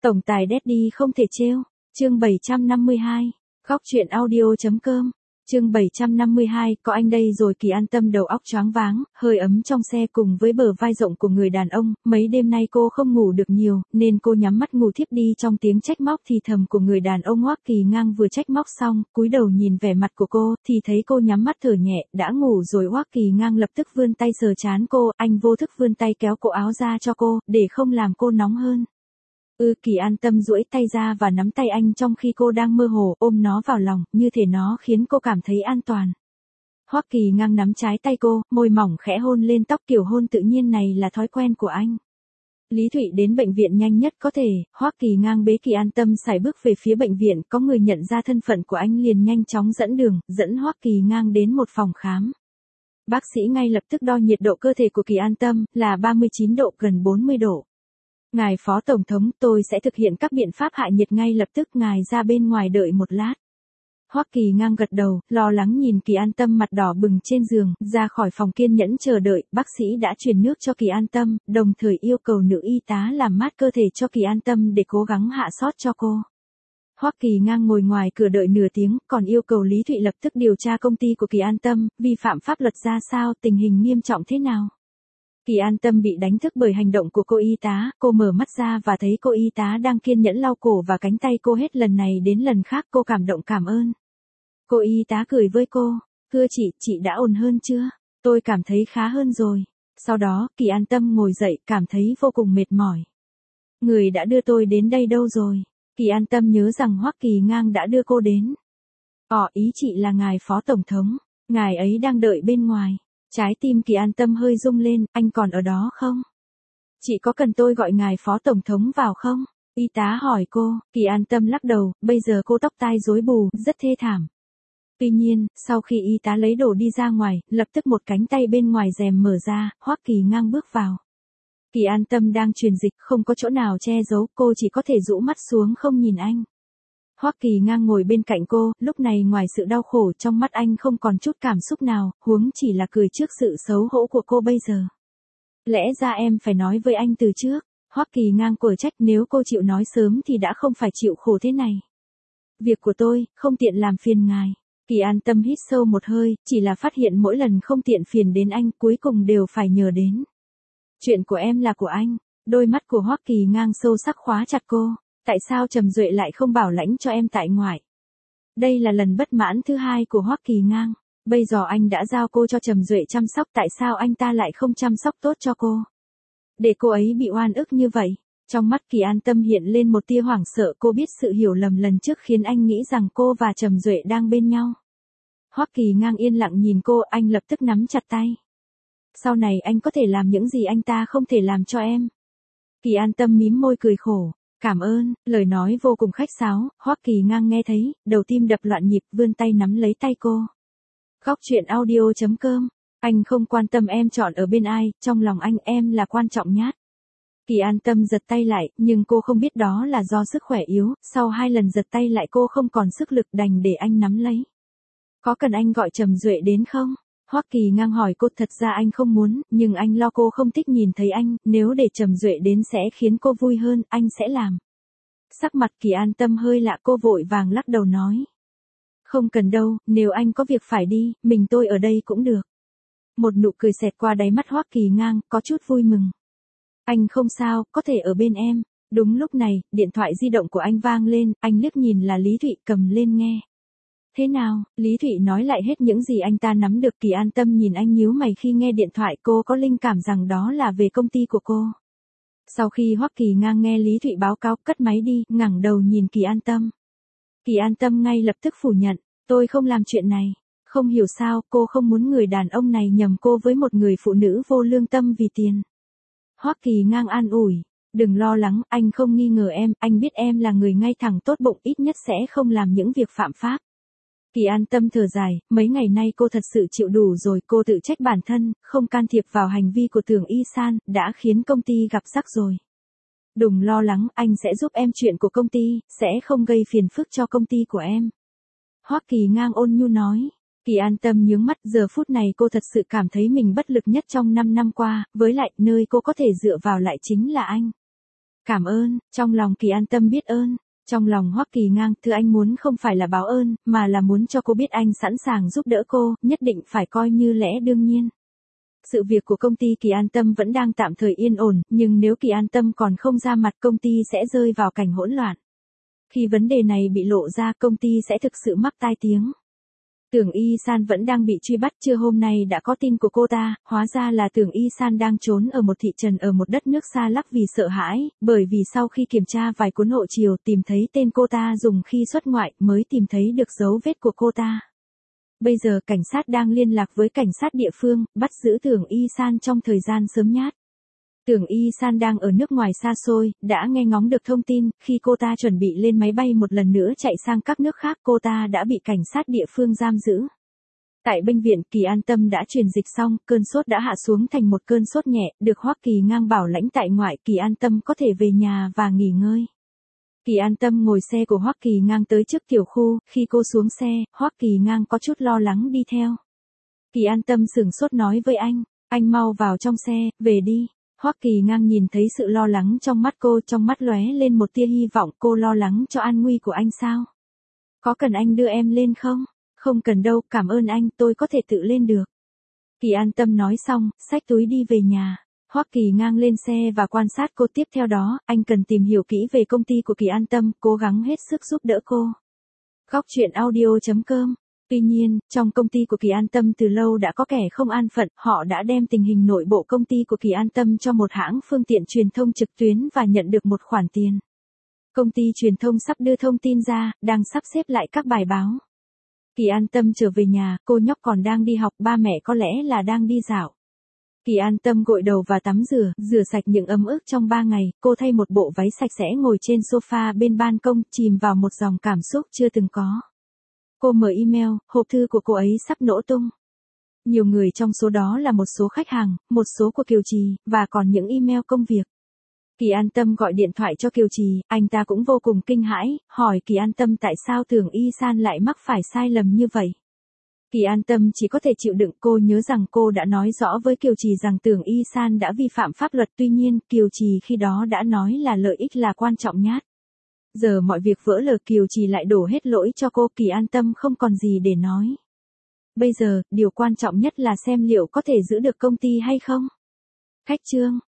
Tổng tài Daddy không thể trêu. Chương 752. Góc truyện audio.com. Chương 752, có anh đây rồi. Kỳ An Tâm đầu óc choáng váng, hơi ấm trong xe cùng với bờ vai rộng của người đàn ông, mấy đêm nay cô không ngủ được nhiều, nên cô nhắm mắt ngủ thiếp đi trong tiếng trách móc thì thầm của người đàn ông. Hoắc Kỳ Ngang vừa trách móc xong, cúi đầu nhìn vẻ mặt của cô, thì thấy cô nhắm mắt thở nhẹ, đã ngủ rồi. Hoắc Kỳ Ngang lập tức vươn tay sờ trán cô, anh vô thức vươn tay kéo cổ áo ra cho cô, để không làm cô nóng hơn. Kỳ An Tâm duỗi tay ra và nắm tay anh trong khi cô đang mơ hồ, ôm nó vào lòng, như thể nó khiến cô cảm thấy an toàn. Hoắc Kỳ Ngang nắm trái tay cô, môi mỏng khẽ hôn lên tóc, kiểu hôn tự nhiên này là thói quen của anh. Lý Thụy đến bệnh viện nhanh nhất có thể, Hoắc Kỳ Ngang bế Kỳ An Tâm sải bước về phía bệnh viện, có người nhận ra thân phận của anh liền nhanh chóng dẫn đường, dẫn Hoắc Kỳ Ngang đến một phòng khám. Bác sĩ ngay lập tức đo nhiệt độ cơ thể của Kỳ An Tâm, là 39 độ, gần 40 độ. Ngài Phó Tổng thống, tôi sẽ thực hiện các biện pháp hạ nhiệt ngay lập tức, ngài ra bên ngoài đợi một lát. Hoắc Kỳ Ngang gật đầu, lo lắng nhìn Kỳ An Tâm mặt đỏ bừng trên giường, ra khỏi phòng kiên nhẫn chờ đợi, bác sĩ đã truyền nước cho Kỳ An Tâm, đồng thời yêu cầu nữ y tá làm mát cơ thể cho Kỳ An Tâm để cố gắng hạ sốt cho cô. Hoắc Kỳ Ngang ngồi ngoài cửa đợi nửa tiếng, còn yêu cầu Lý Thụy lập tức điều tra công ty của Kỳ An Tâm, vi phạm pháp luật ra sao, tình hình nghiêm trọng thế nào. Kỳ An Tâm bị đánh thức bởi hành động của cô y tá, cô mở mắt ra và thấy cô y tá đang kiên nhẫn lau cổ và cánh tay cô hết lần này đến lần khác. Cô cảm động cảm ơn. Cô y tá cười với cô, thưa chị đã ổn hơn chưa? Tôi cảm thấy khá hơn rồi. Sau đó, Kỳ An Tâm ngồi dậy, cảm thấy vô cùng mệt mỏi. Người đã đưa tôi đến đây đâu rồi? Kỳ An Tâm nhớ rằng Hoắc Kỳ Ngang đã đưa cô đến. Ý chị là ngài Phó Tổng thống, ngài ấy đang đợi bên ngoài. Trái tim Kỳ An Tâm hơi rung lên, anh còn ở đó không? Chị có cần tôi gọi ngài Phó Tổng thống vào không? Y tá hỏi cô, Kỳ An Tâm lắc đầu, bây giờ cô tóc tai rối bù, rất thê thảm. Tuy nhiên, sau khi y tá lấy đồ đi ra ngoài, lập tức một cánh tay bên ngoài rèm mở ra, Hoắc Kỳ Ngang bước vào. Kỳ An Tâm đang truyền dịch, không có chỗ nào che giấu, cô chỉ có thể rũ mắt xuống không nhìn anh. Hoắc Kỳ Ngang ngồi bên cạnh cô, lúc này ngoài sự đau khổ trong mắt anh không còn chút cảm xúc nào, huống chỉ là cười trước sự xấu hổ của cô bây giờ. Lẽ ra em phải nói với anh từ trước. Hoắc Kỳ Ngang quở trách, nếu cô chịu nói sớm thì đã không phải chịu khổ thế này. Việc của tôi, không tiện làm phiền ngài. Kỳ An Tâm hít sâu một hơi, chỉ là phát hiện mỗi lần không tiện phiền đến anh, cuối cùng đều phải nhờ đến. Chuyện của em là của anh. Đôi mắt của Hoắc Kỳ Ngang sâu sắc khóa chặt cô. Tại sao Trầm Duệ lại không bảo lãnh cho em tại ngoại? Đây là lần bất mãn thứ hai của Hoắc Kỳ Ngang. Bây giờ anh đã giao cô cho Trầm Duệ chăm sóc, tại sao anh ta lại không chăm sóc tốt cho cô? Để cô ấy bị oan ức như vậy. Trong mắt Kỳ An Tâm hiện lên một tia hoảng sợ, cô biết sự hiểu lầm lần trước khiến anh nghĩ rằng cô và Trầm Duệ đang bên nhau. Hoắc Kỳ Ngang yên lặng nhìn cô, anh lập tức nắm chặt tay. Sau này anh có thể làm những gì anh ta không thể làm cho em. Kỳ An Tâm mím môi cười khổ. Cảm ơn, lời nói vô cùng khách sáo, Hoắc Kỳ Ngang nghe thấy, đầu tim đập loạn nhịp, vươn tay nắm lấy tay cô. Góc truyện audio.com. Anh không quan tâm em chọn ở bên ai, trong lòng anh em là quan trọng nhất. Kỳ An Tâm giật tay lại, nhưng cô không biết đó là do sức khỏe yếu, sau 2 lần giật tay lại cô không còn sức lực, đành để anh nắm lấy. Có cần anh gọi Trầm Duệ đến không? Hoắc Kỳ Ngang hỏi cô, thật ra anh không muốn, nhưng anh lo cô không thích nhìn thấy anh, nếu để Trầm Duệ đến sẽ khiến cô vui hơn, anh sẽ làm. Sắc mặt Kỳ An Tâm hơi lạ, cô vội vàng lắc đầu nói. Không cần đâu, nếu anh có việc phải đi, mình tôi ở đây cũng được. Một nụ cười xẹt qua đáy mắt Hoắc Kỳ Ngang, có chút vui mừng. Anh không sao, có thể ở bên em. Đúng lúc này, điện thoại di động của anh vang lên, anh liếc nhìn là Lý Thụy, cầm lên nghe. Thế nào? Lý Thụy nói lại hết những gì anh ta nắm được. Kỳ An Tâm nhìn anh nhíu mày khi nghe điện thoại, cô có linh cảm rằng đó là về công ty của cô. Sau khi Hoắc Kỳ Ngang nghe Lý Thụy báo cáo, cất máy đi, ngẩng đầu nhìn Kỳ An Tâm. Kỳ An Tâm ngay lập tức phủ nhận, tôi không làm chuyện này. Không hiểu sao, cô không muốn người đàn ông này nhầm cô với một người phụ nữ vô lương tâm vì tiền. Hoắc Kỳ Ngang an ủi, đừng lo lắng, anh không nghi ngờ em, anh biết em là người ngay thẳng tốt bụng, ít nhất sẽ không làm những việc phạm pháp. Kỳ An Tâm thở dài, mấy ngày nay cô thật sự chịu đủ rồi, cô tự trách bản thân, không can thiệp vào hành vi của Tưởng Y San, đã khiến công ty gặp rắc rồi. Đừng lo lắng, anh sẽ giúp em chuyện của công ty, sẽ không gây phiền phức cho công ty của em. Hoắc Kỳ Ngang ôn nhu nói. Kỳ An Tâm nhướng mắt, giờ phút này cô thật sự cảm thấy mình bất lực nhất trong 5 năm qua, với lại nơi cô có thể dựa vào lại chính là anh. Cảm ơn, trong lòng Kỳ An Tâm biết ơn. Trong lòng Hoắc Kỳ Ngang, thứ anh muốn không phải là báo ơn, mà là muốn cho cô biết anh sẵn sàng giúp đỡ cô, nhất định phải coi như lẽ đương nhiên. Sự việc của công ty Kỳ An Tâm vẫn đang tạm thời yên ổn, nhưng nếu Kỳ An Tâm còn không ra mặt công ty sẽ rơi vào cảnh hỗn loạn. Khi vấn đề này bị lộ ra công ty sẽ thực sự mắc tai tiếng. Tưởng Y San vẫn đang bị truy bắt, trưa hôm nay đã có tin của cô ta, hóa ra là Tưởng Y San đang trốn ở một thị trấn ở một đất nước xa lắc vì sợ hãi, bởi vì sau khi kiểm tra vài cuốn hộ chiếu tìm thấy tên cô ta dùng khi xuất ngoại mới tìm thấy được dấu vết của cô ta. Bây giờ cảnh sát đang liên lạc với cảnh sát địa phương, bắt giữ Tưởng Y San trong thời gian sớm nhất. Tưởng Y San đang ở nước ngoài xa xôi, đã nghe ngóng được thông tin, khi cô ta chuẩn bị lên máy bay một lần nữa chạy sang các nước khác cô ta đã bị cảnh sát địa phương giam giữ. Tại bệnh viện Kỳ An Tâm đã truyền dịch xong, cơn sốt đã hạ xuống thành một cơn sốt nhẹ, được Hoắc Kỳ Ngang bảo lãnh tại ngoại, Kỳ An Tâm có thể về nhà và nghỉ ngơi. Kỳ An Tâm ngồi xe của Hoắc Kỳ Ngang tới trước tiểu khu, khi cô xuống xe, Hoắc Kỳ Ngang có chút lo lắng đi theo. Kỳ An Tâm sửng sốt nói với anh mau vào trong xe, về đi. Hoắc Kỳ Ngang nhìn thấy sự lo lắng trong mắt cô, trong mắt lóe lên một tia hy vọng, cô lo lắng cho an nguy của anh sao? Có cần anh đưa em lên không? Không cần đâu, cảm ơn anh, tôi có thể tự lên được. Kỳ An Tâm nói xong, xách túi đi về nhà. Hoắc Kỳ Ngang lên xe và quan sát cô, tiếp theo đó, anh cần tìm hiểu kỹ về công ty của Kỳ An Tâm, cố gắng hết sức giúp đỡ cô. Góc truyện audio.com. Tuy nhiên, trong công ty của Kỳ An Tâm từ lâu đã có kẻ không an phận, họ đã đem tình hình nội bộ công ty của Kỳ An Tâm cho một hãng phương tiện truyền thông trực tuyến và nhận được một khoản tiền. Công ty truyền thông sắp đưa thông tin ra, đang sắp xếp lại các bài báo. Kỳ An Tâm trở về nhà, cô nhóc còn đang đi học, ba mẹ có lẽ là đang đi dạo. Kỳ An Tâm gội đầu và tắm rửa sạch những ấm ức trong 3 ngày, cô thay một bộ váy sạch sẽ ngồi trên sofa bên ban công, chìm vào một dòng cảm xúc chưa từng có. Cô mở email, hộp thư của cô ấy sắp nổ tung. Nhiều người trong số đó là một số khách hàng, một số của Kiều Trì, và còn những email công việc. Kỳ An Tâm gọi điện thoại cho Kiều Trì, anh ta cũng vô cùng kinh hãi, hỏi Kỳ An Tâm tại sao Tưởng Y San lại mắc phải sai lầm như vậy. Kỳ An Tâm chỉ có thể chịu đựng, cô nhớ rằng cô đã nói rõ với Kiều Trì rằng Tưởng Y San đã vi phạm pháp luật, tuy nhiên, Kiều Trì khi đó đã nói là lợi ích là quan trọng nhất. Giờ mọi việc vỡ lở, Kiều Trì lại đổ hết lỗi cho cô, Kỳ An Tâm không còn gì để nói. Bây giờ, điều quan trọng nhất là xem liệu có thể giữ được công ty hay không. Khách trương.